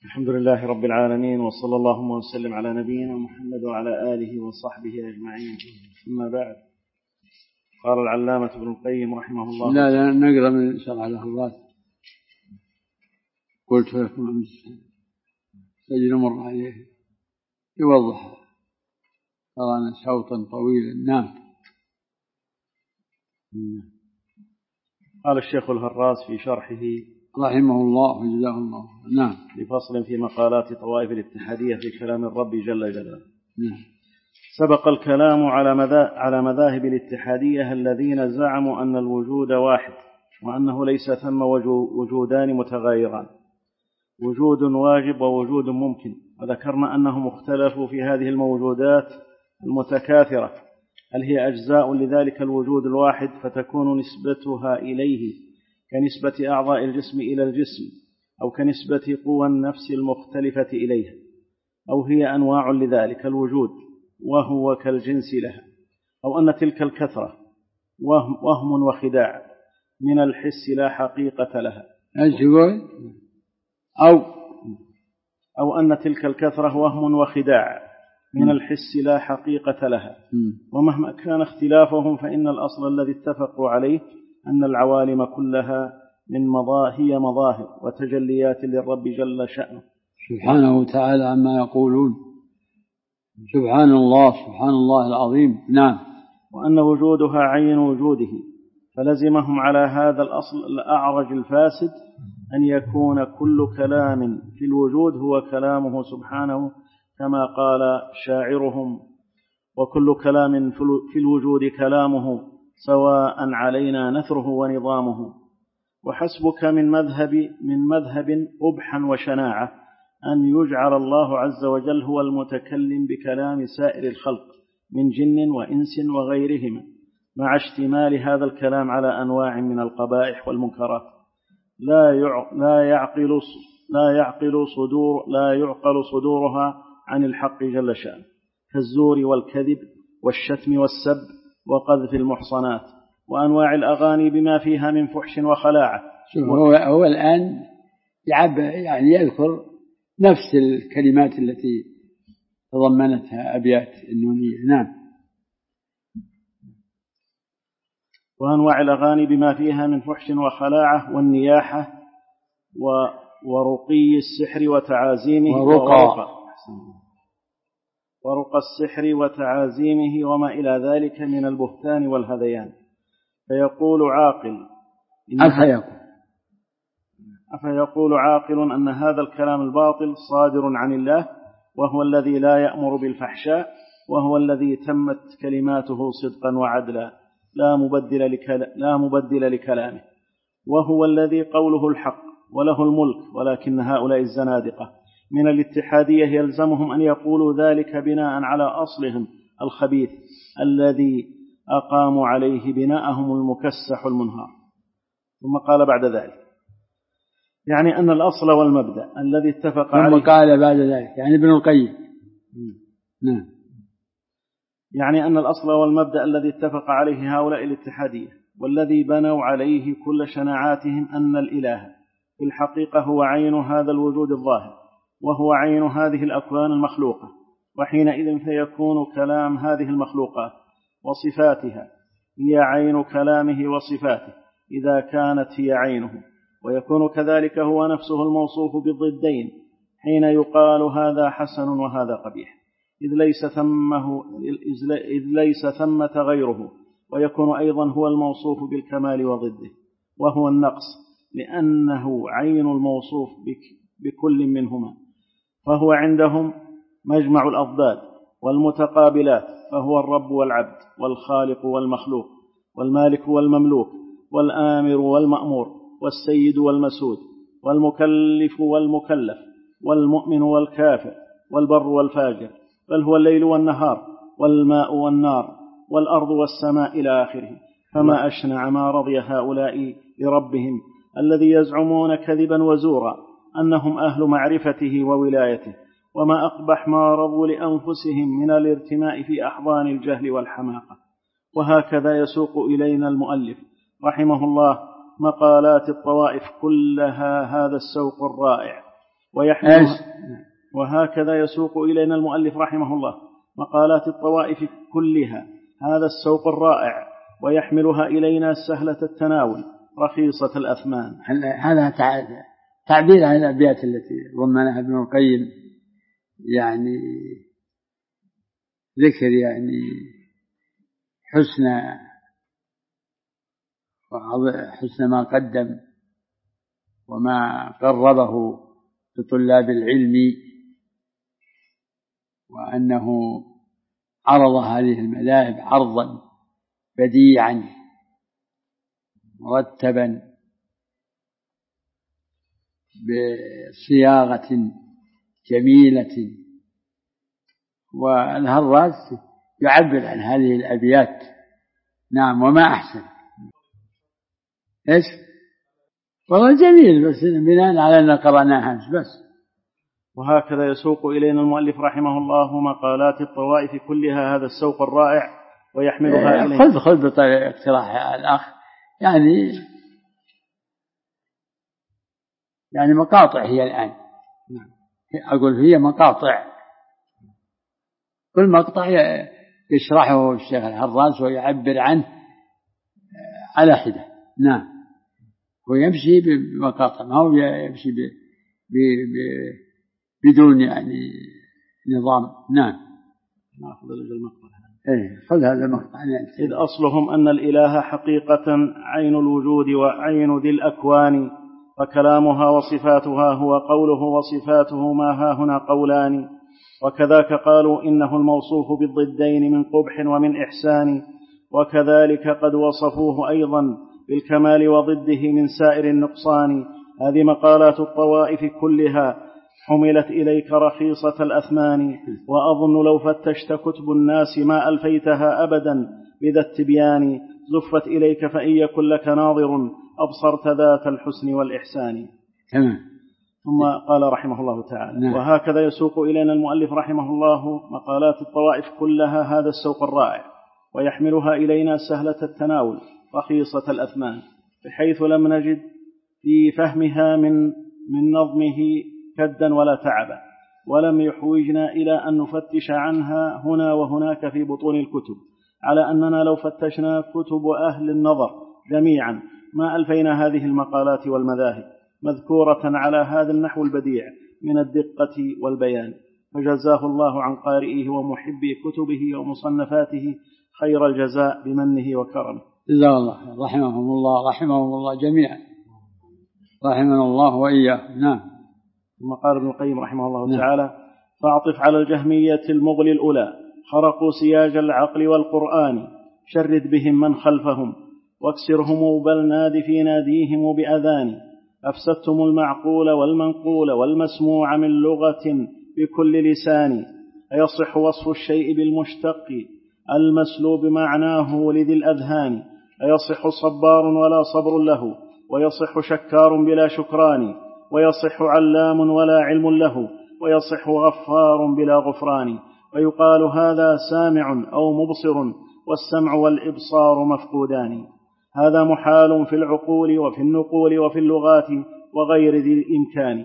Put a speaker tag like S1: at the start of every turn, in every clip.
S1: الحمد لله رب العالمين، وصلى اللهم وسلم على نبينا محمد وعلى آله وصحبه أجمعين. أما بعد، قال العلامة ابن القيم رحمه الله.
S2: لا نقرأ من شرح الأخبار. قلت لكم أمس سجل مر عليه يوضح قرانا شوطا طويلا. نعم.
S1: قال الشيخ الهراس في شرحه
S2: رحمه الله وجزاه الله. نعم.
S1: بفصل في مقالات طوائف الاتحادية في كلام الرب جل جلاله.
S2: نعم.
S1: سبق الكلام على مذاهب الاتحادية الذين زعموا أن الوجود واحد، وأنه ليس ثم وجودان متغايران، وجود واجب ووجود ممكن. وذكرنا أنهم اختلفوا في هذه الموجودات المتكاثرة، هل هي أجزاء لذلك الوجود الواحد فتكون نسبتها إليه كنسبة أعضاء الجسم إلى الجسم، أو كنسبة قوى النفس المختلفة إليها، أو هي أنواع لذلك الوجود وهو كالجنس لها، أو أن تلك الكثرة وهم وخداع من الحس لا حقيقة لها، أو أن تلك الكثرة وهم وخداع من الحس لا حقيقة لها. ومهما كان اختلافهم فإن الأصل الذي اتفقوا عليه أن العوالم كلها هي مظاهر وتجليات للرب جل شأنه
S2: سبحانه وتعالى عما يقولون. سبحان الله العظيم. نعم.
S1: وأن وجودها عين وجوده، فلزمهم على هذا الأصل الأعرج الفاسد أن يكون كل كلام في الوجود هو كلامه سبحانه، كما قال شاعرهم: وكل كلام في الوجود كلامه، سواء علينا نثره ونظامه. وحسبك من مذهب قبحا وشناعة أن يجعل الله عز وجل هو المتكلم بكلام سائر الخلق من جن وإنس وغيرهما، مع اشتمال هذا الكلام على أنواع من القبائح والمنكرات لا يعقل صدورها عن الحق جل شأنه، كالزور والكذب والشتم والسب وقذف المحصنات وأنواع الأغاني بما فيها من فحش وخلاعة.
S2: هو الآن يذكر نفس الكلمات التي تضمنتها أبيات النونية. نعم.
S1: وأنواع الأغاني بما فيها من فحش وخلاعة والنياحة ورقي السحر وتعازيمه ورقى السحر وتعازيمه وما إلى ذلك من البهتان والهذيان. فيقول عاقل أن هذا الكلام الباطل صادر عن الله، وهو الذي لا يأمر بالفحشاء، وهو الذي تمت كلماته صدقا وعدلا لا مبدل لكلامه، وهو الذي قوله الحق وله الملك. ولكن هؤلاء الزنادقة من الاتحادية يلزمهم أن يقولوا ذلك بناء على أصلهم الخبيث الذي أقاموا عليه بناءهم المكسح المنهار. ثم قال بعد ذلك يعني أن الأصل والمبدأ الذي اتفق عليه.
S2: ثم قال بعد ذلك يعني ابن القيم. نعم.
S1: يعني أن الأصل والمبدأ الذي اتفق عليه هؤلاء الاتحادية والذي بنوا عليه كل شناعاتهم أن الإله في الحقيقة هو عين هذا الوجود الظاهر، وهو عين هذه الأكوان المخلوقة. وحينئذ فيكون كلام هذه المخلوقات وصفاتها هي عين كلامه وصفاته إذا كانت هي عينه، ويكون كذلك هو نفسه الموصوف بالضدين حين يقال هذا حسن وهذا قبيح، إذ ليس ثمة غيره. ويكون أيضا هو الموصوف بالكمال وضده وهو النقص، لأنه عين الموصوف بكل منهما، فهو عندهم مجمع الأضداد والمتقابلات، فهو الرب والعبد والخالق والمخلوق والمالك والمملوك والآمر والمأمور والسيد والمسود والمكلف والمكلف والمؤمن والكافر والبر والفاجر، بل هو الليل والنهار والماء والنار والأرض والسماء إلى آخره. فما أشنع ما رضي هؤلاء لربهم الذي يزعمون كذبا وزورا أنهم أهل معرفته وولايته، وما أقبح ما رضوا لأنفسهم من الارتماء في أحضان الجهل والحماقة. وهكذا يسوق إلينا المؤلف رحمه الله مقالات الطوائف كلها هذا السوق الرائع، ويحملها. وهكذا يسوق إلينا المؤلف رحمه الله مقالات الطوائف كلها هذا السوق الرائع، ويحملها إلينا سهلة التناول رخيصة الأثمان.
S2: هذا تعبير عن الأبيات التي ضمنها ابن القيم، يعني ذكر يعني حسن ما قدم وما قربه لطلاب العلم، وأنه عرض هذه المذاهب عرضا بديعا مرتبا بصياغة جميلة. والهراس يعبر عن هذه الأبيات. نعم. وما أحسن إيش والله جميل، بس بناء على أن قرأناها بس.
S1: وهكذا يسوق إلينا المؤلف رحمه الله مقالات الطوائف كلها هذا السوق الرائع، ويحملها إلينا.
S2: خذ بطريقة اقتراح الأخ، يعني مقاطع هي الآن. أقول هي مقاطع، كل مقطع يشرحه الشيخ الحراس ويعبر عنه على حدة. نعم. ويمشي بمقاطع، ما هو يمشي بدون يعني نظام. نعم.
S1: نأخذ المقطع.
S2: خذ هذا المقطع.
S1: إذ أصلهم أن الإله حقيقة عين الوجود وعين ذي الأكوان، فكلامها وصفاتها هو قوله، وصفاته ما هاهنا قولان. وكذاك قالوا إنه الموصوف بالضدين من قبح ومن إحسان، وكذلك قد وصفوه أيضا بالكمال وضده من سائر النقصان. هذه مقالات الطوائف كلها حملت إليك رخيصة الأثمان، وأظن لو فتشت كتب الناس ما ألفيتها أبدا بذا التبيان. زفت إليك فإن يكن لك ناظر أبصرت ذات الحسن والإحسان. ثم قال رحمه الله تعالى: وهكذا يسوق إلينا المؤلف رحمه الله مقالات الطوائف كلها هذا السوق الرائع، ويحملها إلينا سهلة التناول رخيصة الأثمان، بحيث لم نجد في فهمها من نظمه كدا ولا تعبا، ولم يحوجنا إلى أن نفتش عنها هنا وهناك في بطون الكتب، على أننا لو فتشنا كتب أهل النظر جميعا ما ألفينا هذه المقالات والمذاهب مذكورة على هذا النحو البديع من الدقة والبيان. فجزاه الله عن قارئه ومحبي كتبه ومصنفاته خير الجزاء بمنه وكرمه.
S2: جزاه الله. رحمهم الله جميعا، رحمنا الله وإياه. نعم.
S1: ثم قال ابن القيم رحمه الله تعالى: فاعطف على الجهمية المغل الأولى، خرقوا سياج العقل والقرآن، شرد بهم من خلفهم واكسرهم، بل ناد في ناديهم بأذان. أفسدتم المعقول والمنقول والمسموع من لغة بكل لسان. أيصح وصف الشيء بالمشتق المسلوب معناه لذي الأذهان؟ أيصح صبار ولا صبر له، ويصح شكار بلا شكران، ويصح علام ولا علم له، ويصح غفار بلا غفران. ويقال هذا سامع أو مبصر، والسمع والإبصار مفقودان. هذا محال في العقول وفي النقول وفي اللغات وغير ذي الإمكان.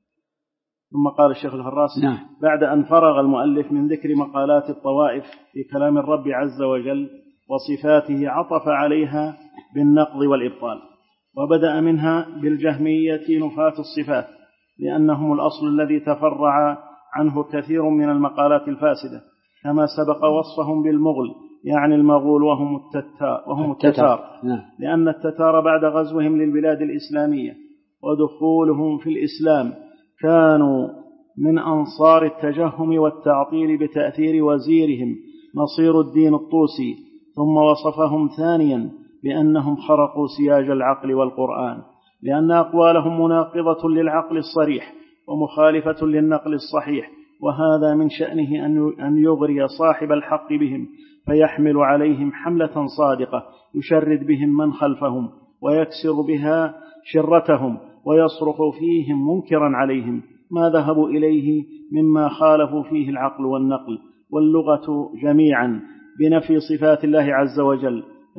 S1: ثم قال الشيخ الهراس: بعد أن فرغ المؤلف من ذكر مقالات الطوائف في كلام الرب عز وجل وصفاته، عطف عليها بالنقض والإبطال، وبدأ منها بالجهمية نفاة الصفات، لأنهم الأصل الذي تفرع عنه كثير من المقالات الفاسدة، كما سبق وصفهم بالمغل، يعني المغول وهم التتار، لأن التتار بعد غزوهم للبلاد الإسلامية ودخولهم في الإسلام كانوا من أنصار التجهم والتعطيل بتأثير وزيرهم نصير الدين الطوسي. ثم وصفهم ثانيا بأنهم خرقوا سياج العقل والقرآن، لأن أقوالهم مناقضة للعقل الصريح ومخالفة للنقل الصحيح، وهذا من شأنه أن يغري صاحب الحق بهم، فيحمل عليهم حملة صادقة يشرد بهم من خلفهم ويكسر بها شرتهم، ويصرخ فيهم منكرا عليهم ما ذهبوا إليه مما خالفوا فيه العقل والنقل واللغة جميعا بنفي صفات الله عز وجل،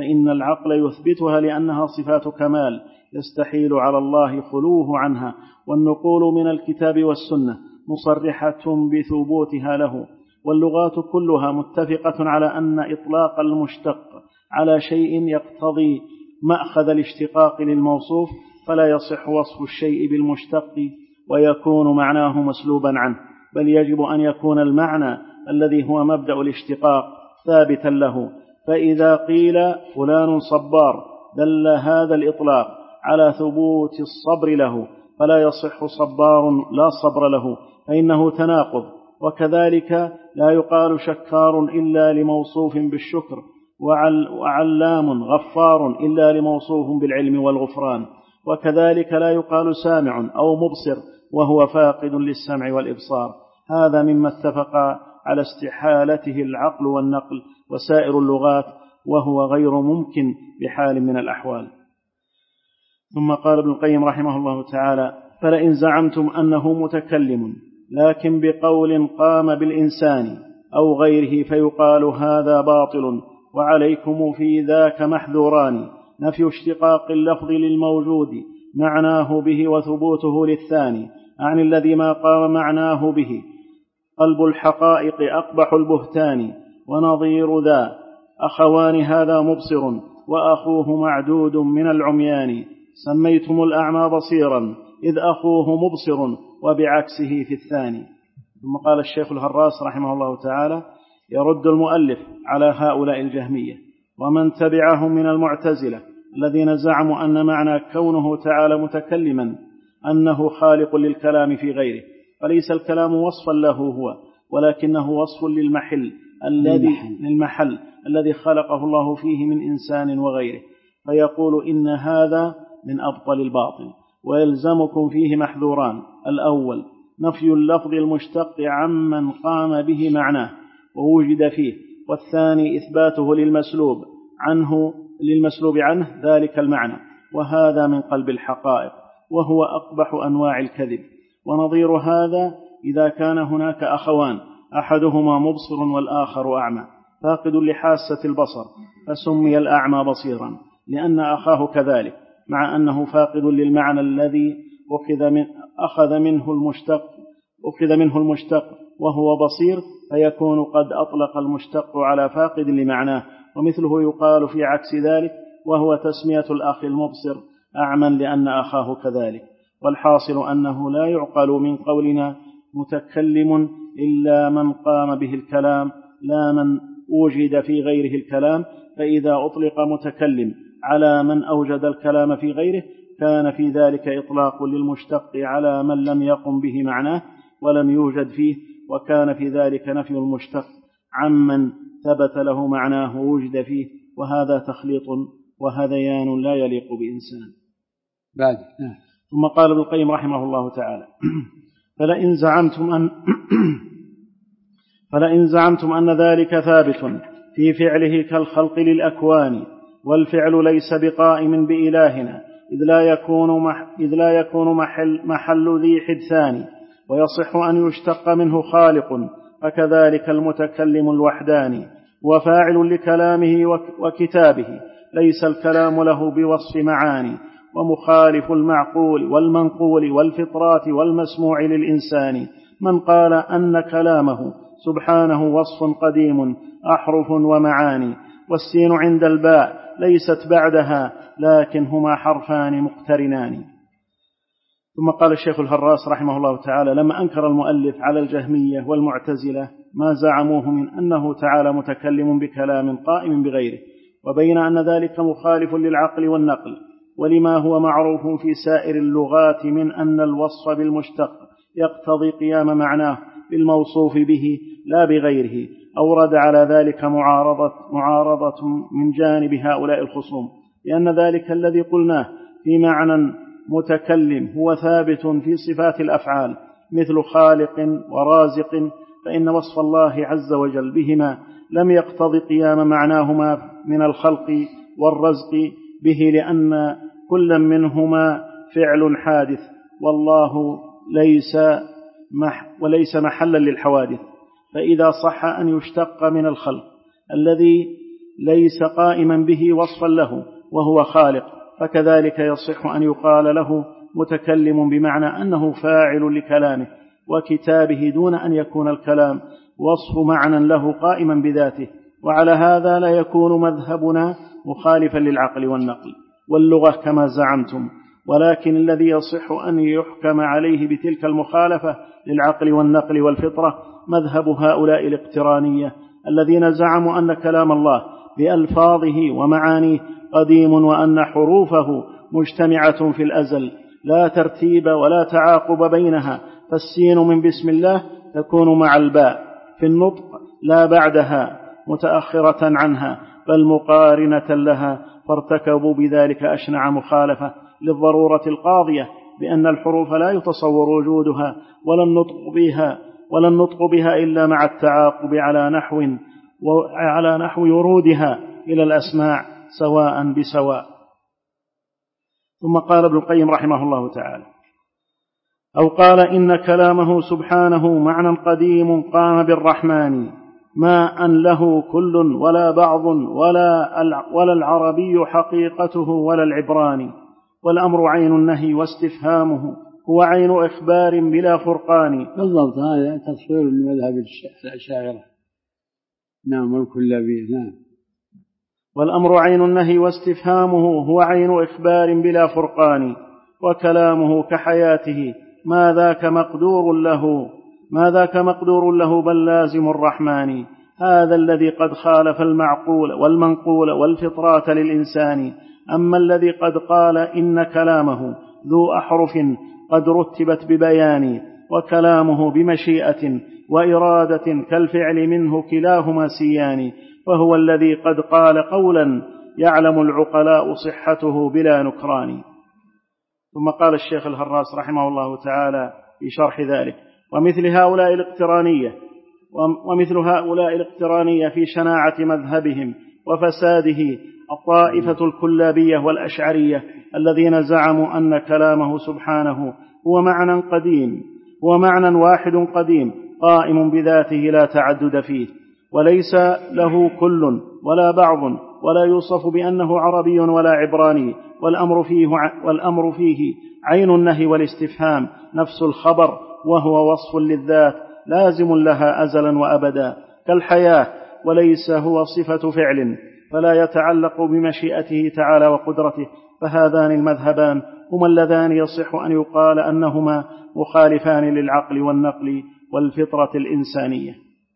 S1: فإن العقل يثبتها لأنها صفات كمال يستحيل على الله خلوه عنها، والنقول من الكتاب والسنة مصرحة بثبوتها له. واللغات كلها متفقة على أن إطلاق المشتق على شيء يقتضي مأخذ الاشتقاق للموصوف، فلا يصح وصف الشيء بالمشتق ويكون معناه مسلوبا عنه، بل يجب أن يكون المعنى الذي هو مبدأ الاشتقاق ثابتا له. فإذا قيل فلان صبار دل هذا الإطلاق على ثبوت الصبر له، فلا يصح صبار لا صبر له، فإنه تناقض. وكذلك لا يقال شكار إلا لموصوف بالشكر، وعلام غفار إلا لموصوف بالعلم والغفران. وكذلك لا يقال سامع أو مبصر وهو فاقد للسمع والإبصار. هذا مما اتفق على استحالته العقل والنقل وسائر اللغات، وهو غير ممكن بحال من الأحوال. ثم قال ابن القيم رحمه الله تعالى: فلئن زعمتم أنه متكلم لكن بقول قام بالإنسان أو غيره فيقال هذا باطل، وعليكم في ذاك محذوران: نفي اشتقاق اللفظ للموجود معناه به وثبوته للثاني عن الذي ما قام معناه به. قلب الحقائق أقبح البهتان، ونظير ذا أخوان هذا مبصر وأخوه معدود من العميان. سميتم الأعمى بصيرا إذ أخوه مبصر وبعكسه في الثاني. ثم قال الشيخ الهراس رحمه الله تعالى: يرد المؤلف على هؤلاء الجهمية ومن تبعهم من المعتزلة الذين زعموا أن معنى كونه تعالى متكلما أنه خالق للكلام في غيره، فليس الكلام وصفا له هو، ولكنه وصف للمحل الذي خلقه الله فيه من إنسان وغيره، فيقول إن هذا من أبطل الباطل. ويلزمكم فيه محذوران: الأول نفي اللفظ المشتق عمن قام به معناه ووجد فيه، والثاني إثباته للمسلوب عنه ذلك المعنى، وهذا من قلب الحقائق، وهو أقبح أنواع الكذب. ونظير هذا إذا كان هناك أخوان أحدهما مبصر والآخر أعمى فاقد لحاسة البصر، فسمي الأعمى بصيرا لأن أخاه كذلك، مع أنه فاقد للمعنى الذي أخذ منه المشتق وهو بصير، فيكون قد أطلق المشتق على فاقد لمعناه. ومثله يقال في عكس ذلك، وهو تسمية الأخ المبصر أعمى لأن أخاه كذلك. والحاصل أنه لا يعقل من قولنا متكلم إلا من قام به الكلام لا من وجد في غيره الكلام، فإذا أطلق متكلم على من أوجد الكلام في غيره كان في ذلك إطلاق للمشتق على من لم يقم به معناه ولم يوجد فيه، وكان في ذلك نفي المشتق عمن ثبت له معناه ووجد فيه، وهذا تخليط وهذيان لا يليق بإنسان. ثم قال ابن القيم رحمه الله تعالى: فلئن زعمتم أن ذلك ثابت في فعله كالخلق للأكوان، والفعل ليس بقائم بإلهنا إذ لا يكون محل ذي حدثان، ويصح أن يشتق منه خالق، فكذلك المتكلم الوحداني وفاعل لكلامه وكتابه ليس الكلام له بوصف معاني، ومخالف المعقول والمنقول والفطرات والمسموع للإنسان من قال أن كلامه سبحانه وصف قديم أحرف ومعاني، والسين عند الباء ليست بعدها لكن هما حرفان مقترنان. ثم قال الشيخ الهراس رحمه الله تعالى: لما أنكر المؤلف على الجهمية والمعتزلة ما زعموه من أنه تعالى متكلم بكلام قائم بغيره، وبين أن ذلك مخالف للعقل والنقل ولما هو معروف في سائر اللغات من أن الوصف بالمشتق يقتضي قيام معناه بالموصوف به لا بغيره، أورد على ذلك معارضة من جانب هؤلاء الخصوم، لأن ذلك الذي قلناه في معنى متكلم هو ثابت في صفات الأفعال مثل خالق ورازق، فإن وصف الله عز وجل بهما لم يقتضي قيام معناهما من الخلق والرزق به، لأن كل منهما فعل حادث والله وليس محلا للحوادث. فإذا صح أن يشتق من الخلق الذي ليس قائما به وصفا له وهو خالق، فكذلك يصح أن يقال له متكلم بمعنى أنه فاعل لكلامه وكتابه دون أن يكون الكلام وصف معنى له قائما بذاته. وعلى هذا لا يكون مذهبنا مخالفا للعقل والنقل واللغة كما زعمتم، ولكن الذي يصح أن يحكم عليه بتلك المخالفة للعقل والنقل والفطرة مذهب هؤلاء الاقترانية الذين زعموا أن كلام الله بألفاظه ومعانيه قديم، وأن حروفه مجتمعة في الأزل لا ترتيب ولا تعاقب بينها، فالسين من بسم الله تكون مع الباء في النطق لا بعدها متأخرة عنها بل مقارنة لها، فارتكبوا بذلك أشنع مخالفة للضرورة القاضية بأن الحروف لا يتصور وجودها ولا النطق بها إلا مع التعاقب على نحو ورودها إلى الأسماع سواء بسواء. ثم قال ابن القيم رحمه الله تعالى: أو قال إن كلامه سبحانه معنى قديم قام بالرحمن ما أن له كل ولا بعض ولا العربي حقيقته ولا العبراني، والأمر عين النهي واستفهامه هو عين إخبار بلا فرقان.
S2: بالضبط، هذا تصوير لمذهب الأشاعرة. نعم، والكلابية. نعم.
S1: والأمر عين النهي واستفهامه هو عين إخبار بلا فرقان، وكلامه كحياته ما ذاك مقدور له بل لازم الرحمن. هذا الذي قد خالف المعقول والمنقول والفطرات للإنسان. أما الذي قد قال إن كلامه ذو أحرف قد رتبت ببيان، وكلامه بمشيئة وإرادة كالفعل منه كلاهما سيان، فهو الذي قد قال قولا يعلم العقلاء صحته بلا نكران. ثم قال الشيخ الهراس رحمه الله تعالى في شرح ذلك: ومثل هؤلاء الاقترانية في شناعة مذهبهم وفساده الطائفة الكلابية والأشعرية الذين زعموا أن كلامه سبحانه هو معنى واحد قديم قائم بذاته لا تعدد فيه، وليس له كل ولا بعض ولا يوصف بأنه عربي ولا عبراني، والأمر فيه عين النهي والاستفهام نفس الخبر، وهو وصف للذات لازم لها أزلا وأبدا كالحياة، وليس هو صفة فعل فلا يتعلق بمشيئته تعالى وقدرته. فهذان المذهبان هما اللذان يصح أن يقال أنهما مخالفان للعقل والنقل والفطرة الإنسانية.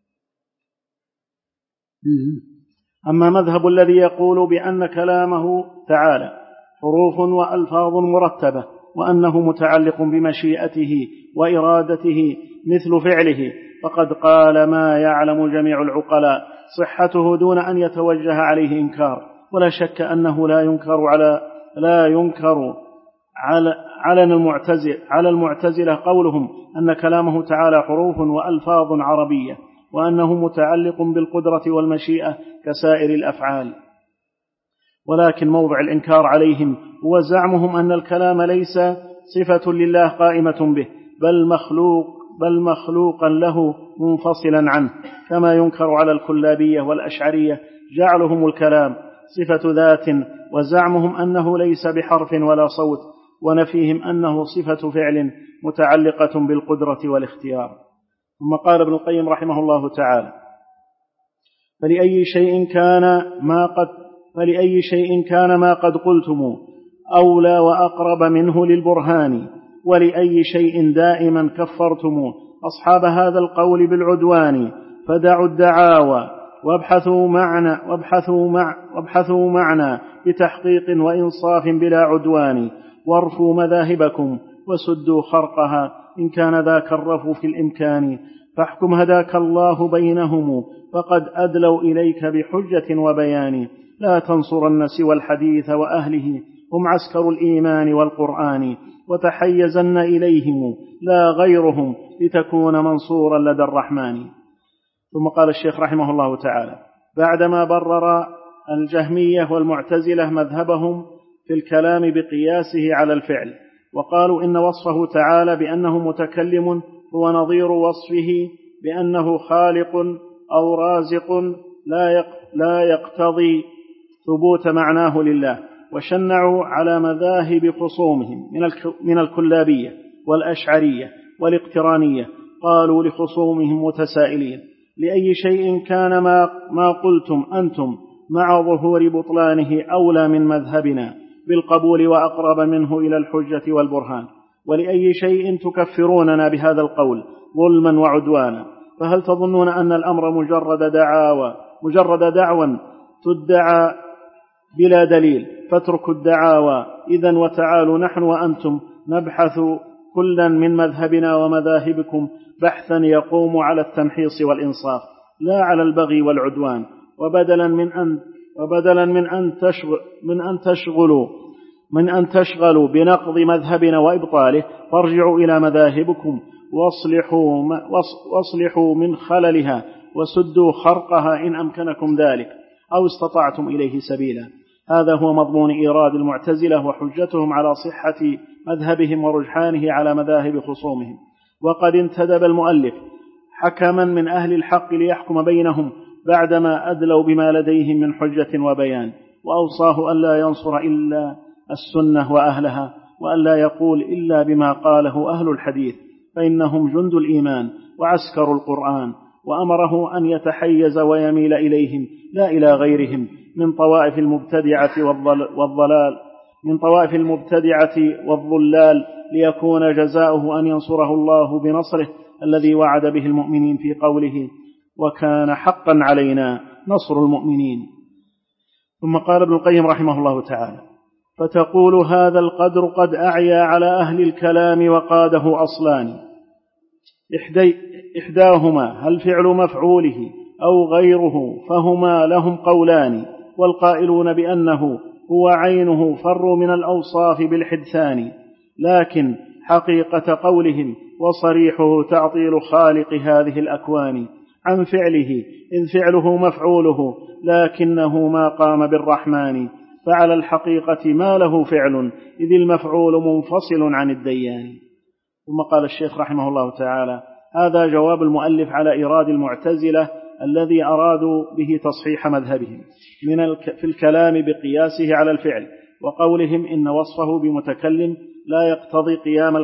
S1: أما مذهب الذي يقول بأن كلامه تعالى حروف وألفاظ مرتبة وأنه متعلق بمشيئته وإرادته مثل فعله، فقد قال ما يعلم جميع العقلاء صحته دون أن يتوجه عليه إنكار. ولا شك أنه لا ينكر على المعتزلة قولهم أن كلامه تعالى حروف وألفاظ عربية، وأنه متعلق بالقدرة والمشيئة كسائر الأفعال. ولكن موضع الإنكار عليهم هو زعمهم أن الكلام ليس صفة لله قائمة به بل مخلوقا له منفصلا عنه، كما ينكر على الكلابية والأشعرية جعلهم الكلام صفة ذات وزعمهم أنه ليس بحرف ولا صوت، ونفيهم أنه صفة فعل متعلقة بالقدرة والاختيار. ثم قال ابن القيم رحمه الله تعالى: فلأي شيء كان ما قد قلتم أولى وأقرب منه للبرهان، ولأي شيء دائما كفرتم أصحاب هذا القول بالعدوان، فدعوا الدعاوى وابحثوا معنى بتحقيق وإنصاف بلا عدوان، وارفوا مذاهبكم وسدوا خرقها إن كان ذاك الرفو في الإمكان، فاحكم هداك الله بينهم فقد أدلوا إليك بحجة وبيان، لا تنصرن سوى الحديث وأهله هم عسكر الإيمان والقرآن، وتحيزن إليهم لا غيرهم لتكون منصورا لدى الرحمن. ثم قال الشيخ رحمه الله تعالى بعدما برر الجهمية والمعتزلة مذهبهم في الكلام بقياسه على الفعل، وقالوا إن وصفه تعالى بأنه متكلم هو نظير وصفه بأنه خالق أو رازق لا يقتضي ثبوت معناه لله، وشنعوا على مذاهب خصومهم من الكلابية والأشعرية والاقترانية. قالوا لخصومهم متسائلين: لأي شيء كان ما قلتم أنتم مع ظهور بطلانه أولى من مذهبنا بالقبول وأقرب منه إلى الحجة والبرهان؟ ولأي شيء تكفروننا بهذا القول ظلما وعدوانا؟ فهل تظنون أن الأمر مجرد دعوى تدعى بلا دليل؟ فاتركوا الدعاوى إذن وتعالوا نحن وأنتم نبحث كلا من مذهبنا ومذاهبكم بحثا يقوم على التمحيص والإنصاف لا على البغي والعدوان. وبدلا من أن تشغلوا بنقض مذهبنا وإبطاله، فارجعوا إلى مذاهبكم واصلحوا من خللها وسدوا خرقها إن أمكنكم ذلك أو استطعتم إليه سبيلا. هذا هو مضمون إيراد المعتزلة وحجتهم على صحة مذهبهم ورجحانه على مذاهب خصومهم. وقد انتدب المؤلف حكما من أهل الحق ليحكم بينهم بعدما أدلوا بما لديهم من حجة وبيان، وأوصاه أن لا ينصر إلا السنة وأهلها، وأن لا يقول إلا بما قاله أهل الحديث فإنهم جند الإيمان وعسكر القرآن، وأمره أن يتحيز ويميل إليهم لا إلى غيرهم من طوائف المبتدعة والضلال، ليكون جزاؤه أن ينصره الله بنصره الذي وعد به المؤمنين في قوله: وكان حقا علينا نصر المؤمنين. ثم قال ابن القيم رحمه الله تعالى: فتقول هذا القدر قد أعيا على أهل الكلام وقاده أصلان: إحداهما هل فعل مفعوله أو غيره، فهما لهم قولان، والقائلون بأنه هو عينه فروا من الأوصاف بالحدثان، لكن حقيقة قولهم وصريحه تعطيل خالق هذه الأكوان عن فعله، إذ فعله مفعوله لكنه ما قام بالرحمن، فعلى الحقيقة ما له فعل إذ المفعول منفصل عن الديان. ثم قال الشيخ رحمه الله تعالى: هذا جواب المؤلف على إيراد المعتزلة الذي أرادوا به تصحيح مذهبهم في الكلام بقياسه على الفعل، وقولهم إن وصفه بمتكلم لا يقتضي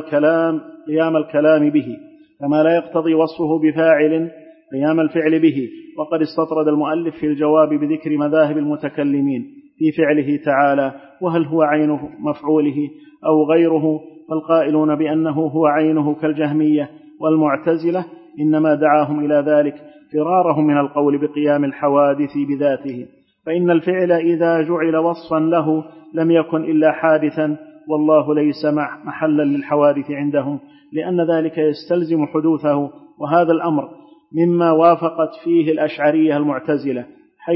S1: قيام الكلام به، كما لا يقتضي وصفه بفاعل قيام الفعل به. وقد استطرد المؤلف في الجواب بذكر مذاهب المتكلمين في فعله تعالى: وهل هو عين مفعوله أو غيره؟ فالقائلون بأنه هو عينه كالجهمية والمعتزلة إنما دعاهم إلى ذلك فرارهم من القول بقيام الحوادث بذاته، فإن الفعل إذا جعل وصفا له لم يكن إلا حادثا، والله ليس محلا للحوادث عندهم، لأن ذلك يستلزم حدوثه. وهذا الأمر مما وافقت فيه الأشعرية المعتزلة،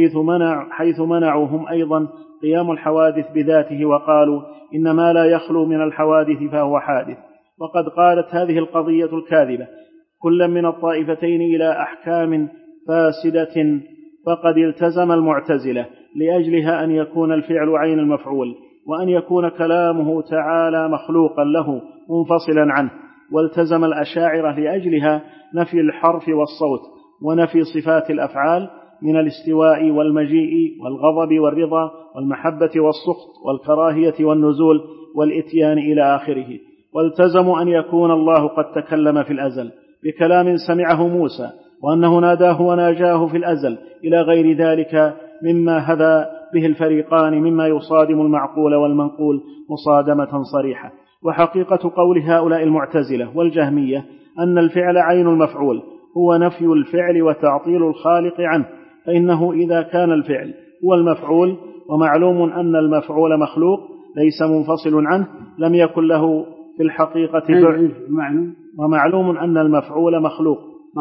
S1: حيث منعوا هم أيضا قيام الحوادث بذاته، وقالوا إن ما لا يخلو من الحوادث فهو حادث. وقد قالت هذه القضية الكاذبة كل من الطائفتين إلى أحكام فاسدة، فقد التزم المعتزلة لأجلها أن يكون الفعل عين المفعول، وأن يكون كلامه تعالى مخلوقا له منفصلا عنه، والتزم الأشاعرة لأجلها نفي الحرف والصوت، ونفي صفات الأفعال من الاستواء والمجيء والغضب والرضا والمحبة والسخط والكراهية والنزول والإتيان إلى آخره. والتزموا أن يكون الله قد تكلم في الأزل بكلام سمعه موسى، وأنه ناداه وناجاه في الأزل، إلى غير ذلك مما هذا به الفريقان مما يصادم المعقول والمنقول مصادمة صريحة. وحقيقة قول هؤلاء المعتزلة والجهمية أن الفعل عين المفعول هو نفي الفعل وتعطيل الخالق عنه، فإنه إذا كان الفعل هو المفعول، ومعلوم أن المفعول مخلوق ليس منفصل عنه، لم يكن له في الحقيقة ومعلوم أن المفعول مخلوق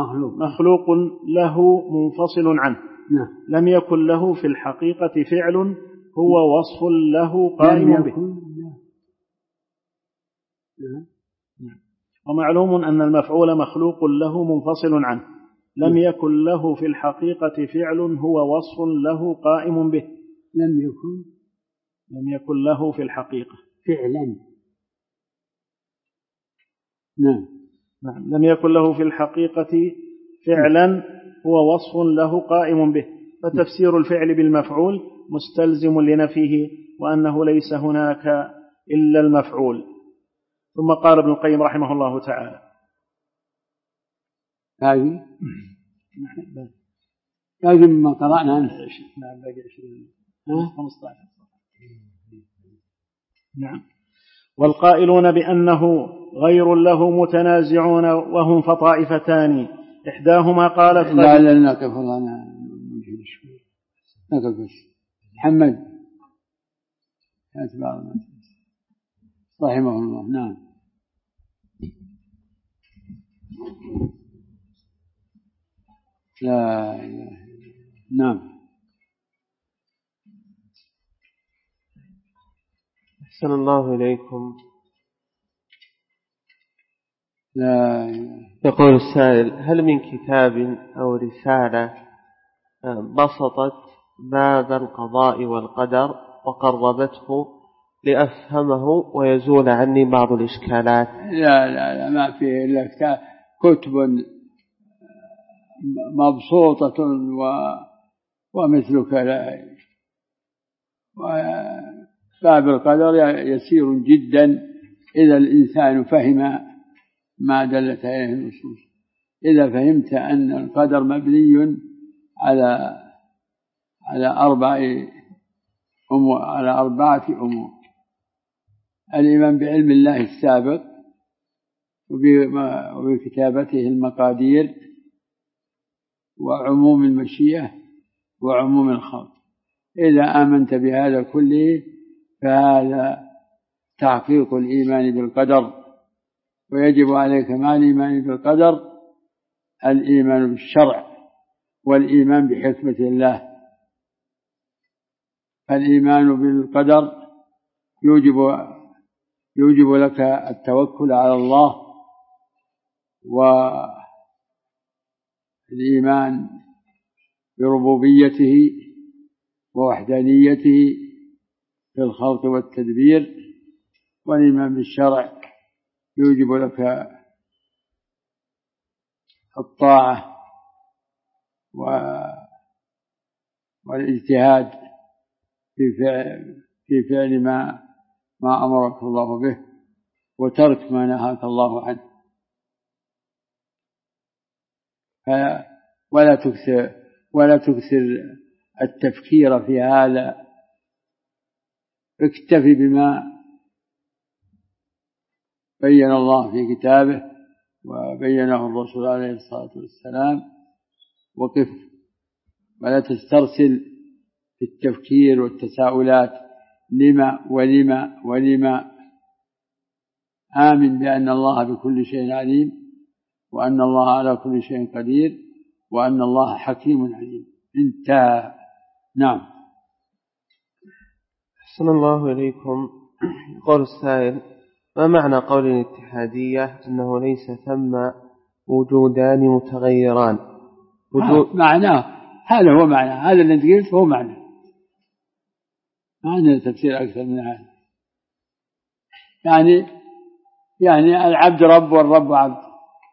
S1: له منفصل عنه، لم يكن له في الحقيقة فعل هو وصف له قائم به. ومعلوم أن المفعول مخلوق له منفصل عنه، لم يكن له في الحقيقة فعل هو وصف له قائم به. لم يكن له في الحقيقة
S2: فعلا.
S1: لم يكن له في الحقيقة فعلا هو وصف له قائم به، فتفسير الفعل بالمفعول مستلزم لنفيه وأنه ليس هناك إلا المفعول. ثم قال ابن القيم رحمه الله تعالى
S2: هذه مما قرأنا عنه.
S1: نعم باقي 15. نعم. والقائلون بأنه غير له متنازعون وهم فطائفتان، إحداهما قالت
S2: لا نقف أنا نقف بس محمد رحمه الله. نعم. لا إله. نعم.
S3: أحسن الله إليكم.
S2: لا إله.
S3: يقول السائل: هل من كتاب أو رسالة بسطت باب القضاء والقدر وقربته لأفهمه ويزول عني بعض الإشكالات؟
S2: لا ما فيه إلا كتب مبسوطة ومثلك لا. وباب القدر يسير جدا إذا الإنسان فهم ما دلت عليه النصوص. إذا فهمت أن القدر مبني على أربعة أمور: الإيمان بعلم الله السابق وبكتابته المقادير وعموم المشيئة وعموم الخلق. إذا آمنت بهذا كله فهذا تحقيق الإيمان بالقدر. ويجب عليك مع الإيمان بالقدر الإيمان بالشرع والإيمان بحكمة الله. فالإيمان بالقدر يوجب لك التوكل على الله، والإيمان بربوبيته ووحدانيته في الخلق والتدبير. والإيمان بالشرع يوجب لك الطاعة والاجتهاد في فعل ما أمرك الله به وترك ما نهاك الله عنه. ولا تكثر التفكير في هذا، اكتفي بما بين الله في كتابه وبينه الرسول عليه الصلاة والسلام، وقف ولا تسترسل في التفكير والتساؤلات لما ولما ولما. آمن بأن الله بكل شيء عليم، وأن الله على كل شيء قدير، وأن الله حكيم عليم. انتهى. نعم.
S3: أحسن الله إليكم. يقول السائل: ما معنى قول الاتحادية أنه ليس ثم وجودان متغيران؟
S2: معناه هذا هو معنى هذا اللي قلت هو معنى تفسير أكثر من هذا. يعني العبد رب والرب عبد،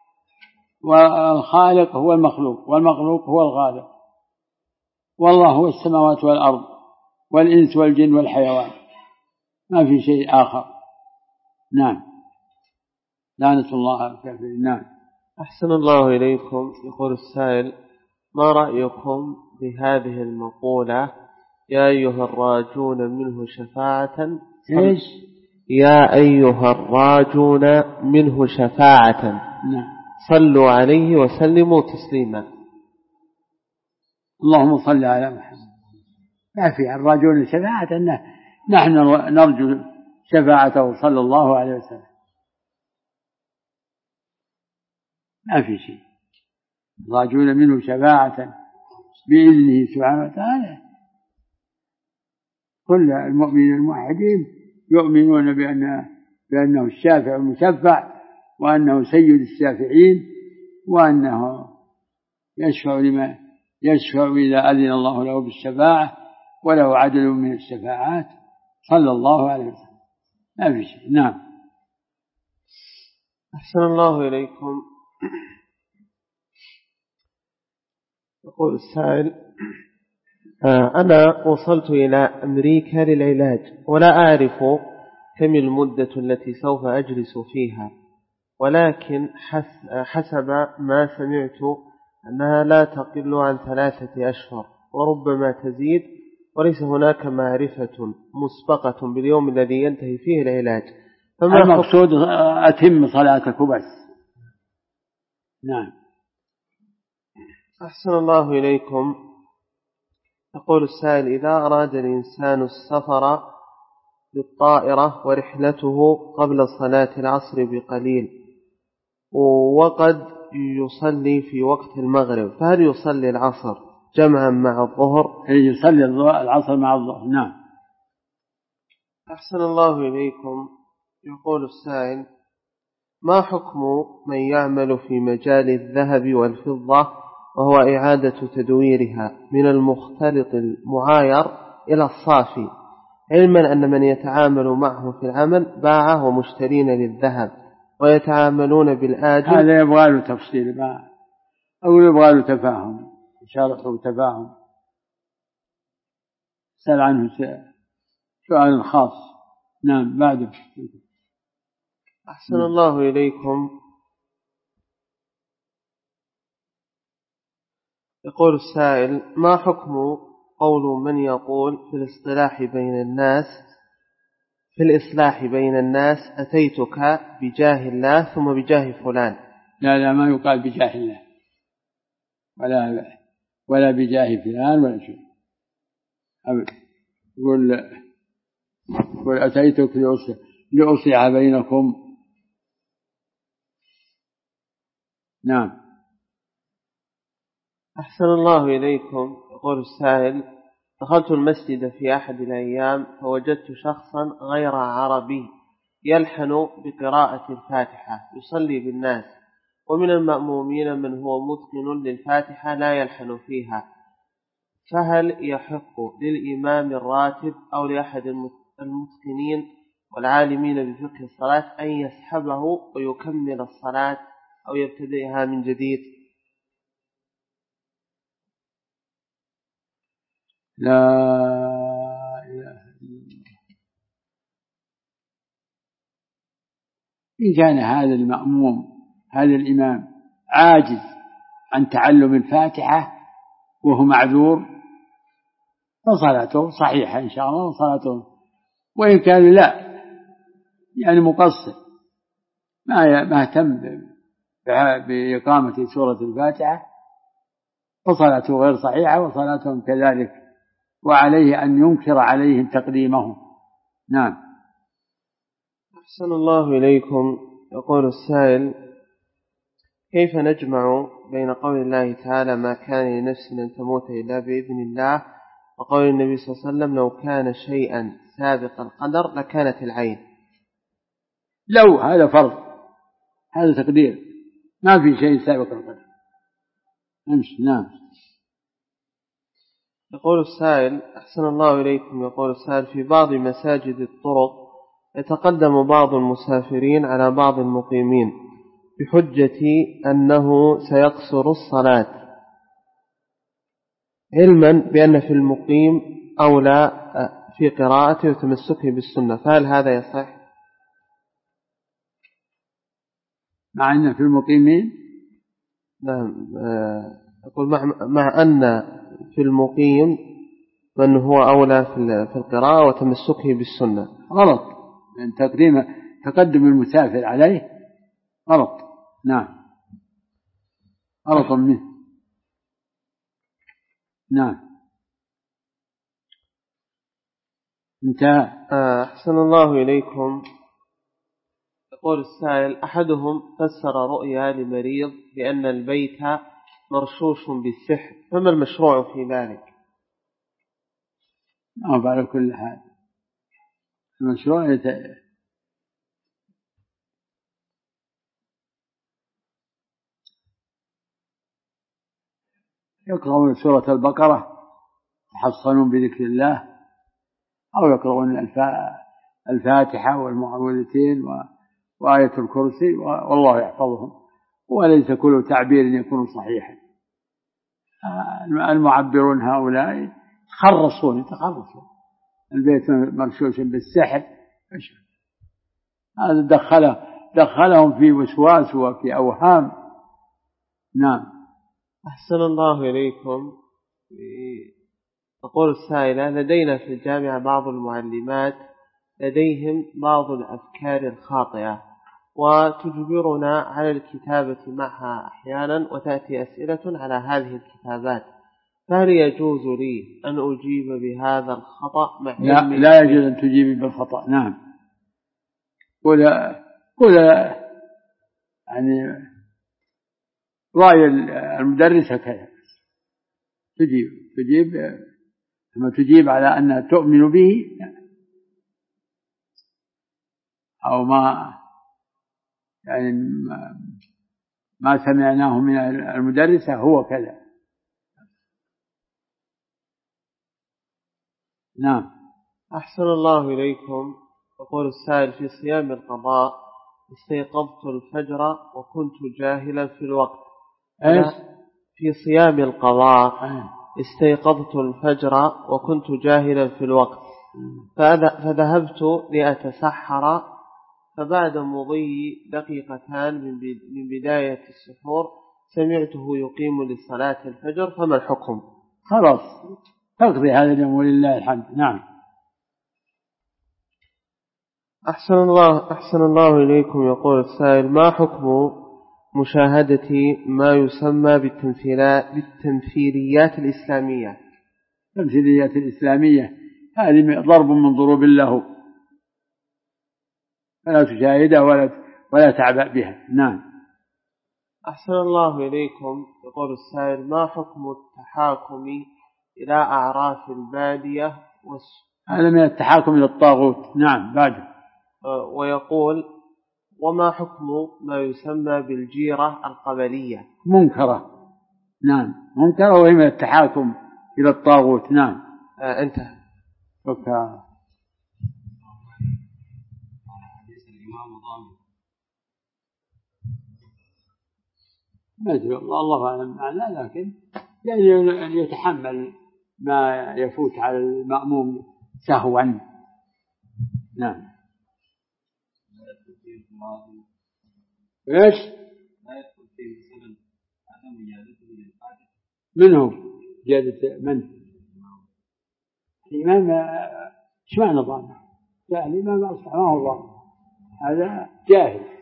S2: والخالق هو المخلوق والمخلوق هو الخالق، والله هو السماوات والأرض والإنس والجن والحيوان، ما في شيء آخر. نعم. لعنة الله على الكافرين. نعم.
S3: أحسن الله إليكم. يقول السائل: ما رأيكم بهذه المقولة: يا أيها الراجون منه شفاعة؟
S2: إيش؟
S3: يا أيها الراجون منه شفاعة.
S2: نعم.
S3: صلوا عليه وسلموا تسليما.
S2: اللهم صل على محمد. ما في الراجون شفاعة، نحن نرجو شفاعته صلى الله عليه وسلم. ما في شيء. الراجون منه شفاعة بإذنه سبحانه وتعالى. كل المؤمنين الموحدين يؤمنون بأنه الشافع المشفع، وأنه سيد الشافعين، وأنه يشفع لما يشفع إذا أذن الله له بالشفاعة، وله عدل من الشفاعات صلى الله عليه وسلم. ما في شيء. نعم.
S3: أحسن الله إليكم. يقول السائل: أنا وصلت إلى أمريكا للعلاج ولا أعرف كم المدة التي سوف أجلس فيها، ولكن حسب ما سمعت أنها لا تقل عن 3 أشهر وربما تزيد، وليس هناك معرفة مسبقة باليوم الذي ينتهي فيه العلاج.
S2: المقصود أتم صلاتك بس. نعم.
S3: أحسن الله إليكم. يقول السائل: إذا أراد الإنسان السفر بالطائرة ورحلته قبل صلاة العصر بقليل وقد يصلي في وقت المغرب، فهل يصلي العصر جمعا مع الظهر؟
S2: يصلي العصر مع الظهر. نعم.
S3: أحسن الله إليكم. يقول السائل: ما حكم من يعمل في مجال الذهب والفضة وهو إعادة تدويرها من المختلط المعاير إلى الصافي، علما أن من يتعامل معه في العمل باعه ومشترين للذهب ويتعاملون بالآجل؟
S2: هذا يبغى له تفصيل أو يبغى له تفاهم، شرح وتفاهم. سأل عنه سؤال خاص. نعم. بعده.
S3: أحسن الله إليكم. يقول السائل: ما حكم قول من يقول في الإصلاح بين الناس أتيتك بجاه الله ثم بجاه فلان؟
S2: لا ما يقال بجاه الله ولا بجاه فلان ولا شيء. يقول أتيتك لأصلح بينكم. نعم.
S3: أحسن الله إليكم. يقول السائل: دخلت المسجد في أحد الأيام فوجدت شخصا غير عربي يلحن بقراءة الفاتحة يصلي بالناس، ومن المأمومين من هو متقن للفاتحة لا يلحن فيها، فهل يحق للإمام الراتب أو لأحد المتقنين والعالمين بفقه الصلاة أن يسحبه ويكمل الصلاة أو يبتدئها من جديد؟
S2: لا إله إلا الله. إن كان هذا المأموم هذا الإمام عاجز عن تعلم الفاتحة وهو معذور فصلاته صحيحة إن شاء الله وصلاته. وإن كان لا يعني مقصر ما اهتم بإقامة سورة الفاتحة فصلاته غير صحيحة وصلاتهم كذلك، وعليه أن ينكر عليهم تقديمهم. نعم.
S3: أحسن الله إليكم. يقول السائل: كيف نجمع بين قول الله تعالى ما كان لنفس أن تموت إلا بإذن الله وقول النبي صلى الله عليه وسلم لو كان شيئا سابق القدر لكانت العين؟
S2: لو هذا فرض، هذا تقدير، ما في شيء سابق القدر. امشي. نعم.
S3: يقول السائل: أحسن الله إليكم. يقول السائل: في بعض مساجد الطرق يتقدم بعض المسافرين على بعض المقيمين بحجة أنه سيقصر الصلاة، علما بأن في المقيم أولى في قراءته وتمسكه بالسنة، فهل هذا يصح؟
S2: مع أن في المقيمين
S3: نعم. يقول مع أن في المقيم من هو أولى في القراءة وتمسكه بالسنة.
S2: غلط، لأن تقدم المسافر عليه غلط. نعم. غلط منه. نعم. انتهى.
S3: أحسن الله إليكم. يقول السائل: أحدهم فسر رؤيا لمريض بأن البيت مرشوش بالسحر، فما المشروع في ذلك؟
S2: على كل حال المشروع يقرؤون سورة البقرة يحصنون بذكر الله، أو يقرؤون الفاتحة والمعوذتين وآية الكرسي والله يحفظهم، وليس كل تعبير يكون صحيحا. المعبرون هؤلاء يتخرصون البيت مرشوش بالسحر، هذا دخلهم في وسواس وفي أوهام. نعم.
S3: أحسن الله إليكم. تقول السائلة: لدينا في الجامعة بعض المعلمات لديهم بعض الأفكار الخاطئة وتجبرنا على الكتابة معها أحيانا، وتأتي أسئلة على هذه الكتابات، فهل يجوز لي أن أجيب بهذا الخطأ مع علمي؟
S2: لا يجوز أن تجيبي بالخطأ. نعم. قل يعني رأي المدرسة كذا، تجيب لما تجيب على أنها تؤمن به أو ما سمعناه من المدرسة هو كذا. نعم.
S3: أحسن الله إليكم. يقول السائل: في صيام القضاء استيقظت الفجر وكنت جاهلا في الوقت. في صيام القضاء استيقظت الفجر وكنت جاهلا في الوقت، فذهبت لأتسحر، فبعد مضي دقيقتان من بداية السحور سمعته يقيم لصلاة الفجر، فما الحكم؟
S2: خلاص تقضي هذا اليوم ولله الحمد. نعم.
S3: أحسن الله إليكم. يقول السائل: ما حكم مشاهدة ما يسمى بالتمثيليات الإسلامية؟
S2: التمثيليات الإسلامية هذه ضرب من ضروب الله، فلا تشاهدها ولا تعبأ بها. نعم.
S3: أحسن الله إليكم. يقول السائل: ما حكم التحاكم إلى أعراف البادية
S2: هذا من التحاكم إلى الطاغوت. نعم. بعد.
S3: ويقول: وما حكم ما يسمى بالجيرة القبلية؟
S2: منكرة. نعم منكرة، وهي من التحاكم إلى الطاغوت. نعم.
S3: انتهى.
S2: شكرا. ما أدري الله أعلم معناه، لكن يعني أن يتحمل ما يفوت على المأموم سهوا. نعم. ايش؟ منهم زيادة من؟ الإمام ايش معنى ضامن؟ الإمام أصبح ما هو ضامن، هذا جاهل.